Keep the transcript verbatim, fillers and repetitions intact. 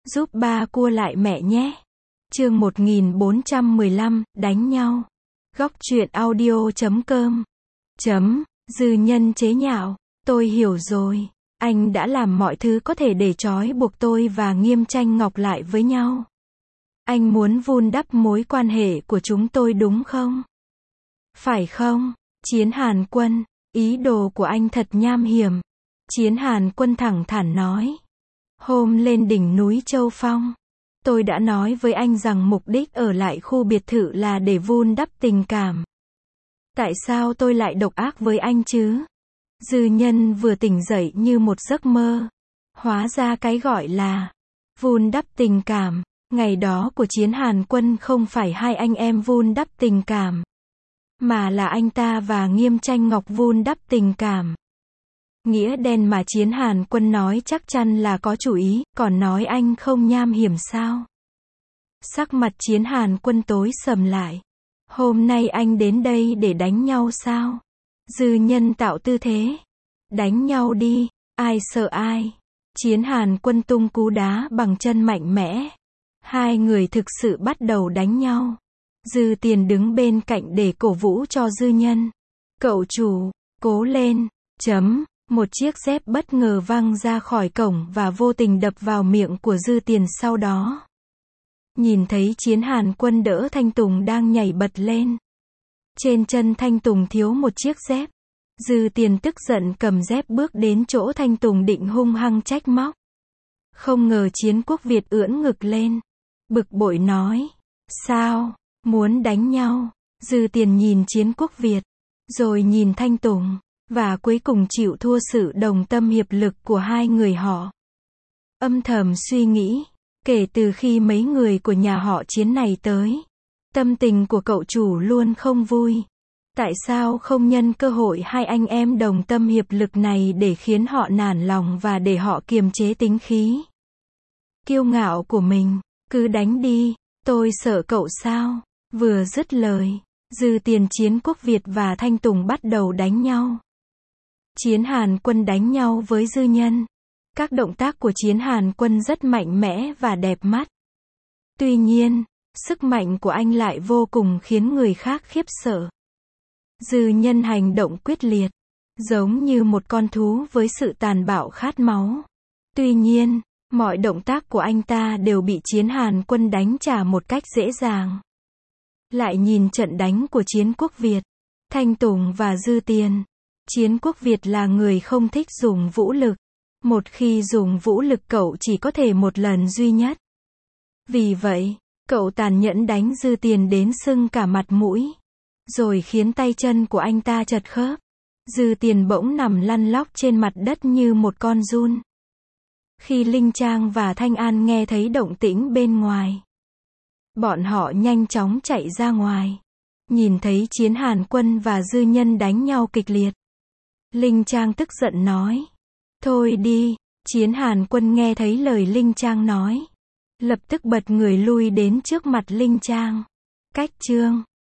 Giúp ba cua lại mẹ nhé. Chương một nghìn bốn trăm mười lăm, đánh nhau. Góc truyện audio chấm com. Chấm, Dư Nhân chế nhạo. Tôi hiểu rồi. Anh đã làm mọi thứ có thể để trói buộc tôi và Nghiêm Tranh Ngọc lại với nhau. Anh muốn vun đắp mối quan hệ của chúng tôi đúng không? Phải không? Chiến Hàn Quân, ý đồ của anh thật nham hiểm. Chiến Hàn Quân thẳng thắn nói. Hôm lên đỉnh núi Châu Phong, tôi đã nói với anh rằng mục đích ở lại khu biệt thự là để vun đắp tình cảm. Tại sao tôi lại độc ác với anh chứ? Dư Nhân vừa tỉnh dậy như một giấc mơ. Hóa ra cái gọi là vun đắp tình cảm, ngày đó của Chiến Hàn Quân không phải hai anh em vun đắp tình cảm, mà là anh ta và Nghiêm Tranh Ngọc vun đắp tình cảm. Nghĩa đen mà Chiến Hàn Quân nói chắc chắn là có chủ ý, còn nói anh không nham hiểm sao? Sắc mặt Chiến Hàn Quân tối sầm lại. Hôm nay anh đến đây để đánh nhau sao? Dư Nhân tạo tư thế. Đánh nhau đi, ai sợ ai? Chiến Hàn Quân tung cú đá bằng chân mạnh mẽ. Hai người thực sự bắt đầu đánh nhau. Dư Tiền đứng bên cạnh để cổ vũ cho Dư Nhân. Cậu chủ, cố lên, chấm. Một chiếc dép bất ngờ văng ra khỏi cổng và vô tình đập vào miệng của Dư Tiền sau đó. Nhìn thấy Chiến Hàn Quân đỡ Thanh Tùng đang nhảy bật lên. Trên chân Thanh Tùng thiếu một chiếc dép. Dư Tiền tức giận cầm dép bước đến chỗ Thanh Tùng định hung hăng trách móc. Không ngờ Chiến Quốc Việt ưỡn ngực lên. Bực bội nói. Sao? Muốn đánh nhau? Dư Tiền nhìn Chiến Quốc Việt. Rồi nhìn Thanh Tùng. Và cuối cùng chịu thua sự đồng tâm hiệp lực của hai người họ. Âm thầm suy nghĩ. Kể từ khi mấy người của nhà họ Chiến này tới, tâm tình của cậu chủ luôn không vui. Tại sao không nhân cơ hội hai anh em đồng tâm hiệp lực này để khiến họ nản lòng và để họ kiềm chế tính khí kiêu ngạo của mình? Cứ đánh đi, tôi sợ cậu sao? Vừa dứt lời, Dư Tiền, Chiến Quốc Việt và Thanh Tùng bắt đầu đánh nhau. Chiến Hàn Quân đánh nhau với Dư Nhân. Các động tác của Chiến Hàn Quân rất mạnh mẽ và đẹp mắt. Tuy nhiên, sức mạnh của anh lại vô cùng khiến người khác khiếp sợ. Dư Nhân hành động quyết liệt, giống như một con thú với sự tàn bạo khát máu. Tuy nhiên, mọi động tác của anh ta đều bị Chiến Hàn Quân đánh trả một cách dễ dàng. Lại nhìn trận đánh của Chiến Quốc Việt, Thanh Tùng và Dư Tiền. Chiến Quốc Việt là người không thích dùng vũ lực. Một khi dùng vũ lực cậu chỉ có thể một lần duy nhất. Vì vậy, cậu tàn nhẫn đánh Dư Tiền đến sưng cả mặt mũi. Rồi khiến tay chân của anh ta chật khớp. Dư Tiền bỗng nằm lăn lóc trên mặt đất như một con giun. Khi Linh Trang và Thanh An nghe thấy động tĩnh bên ngoài, bọn họ nhanh chóng chạy ra ngoài. Nhìn thấy Chiến Hàn Quân và Dư Nhân đánh nhau kịch liệt, Linh Trang tức giận nói. Thôi đi. Chiến Hàn Quân nghe thấy lời Linh Trang nói, lập tức bật người lui đến trước mặt Linh Trang. Cách chương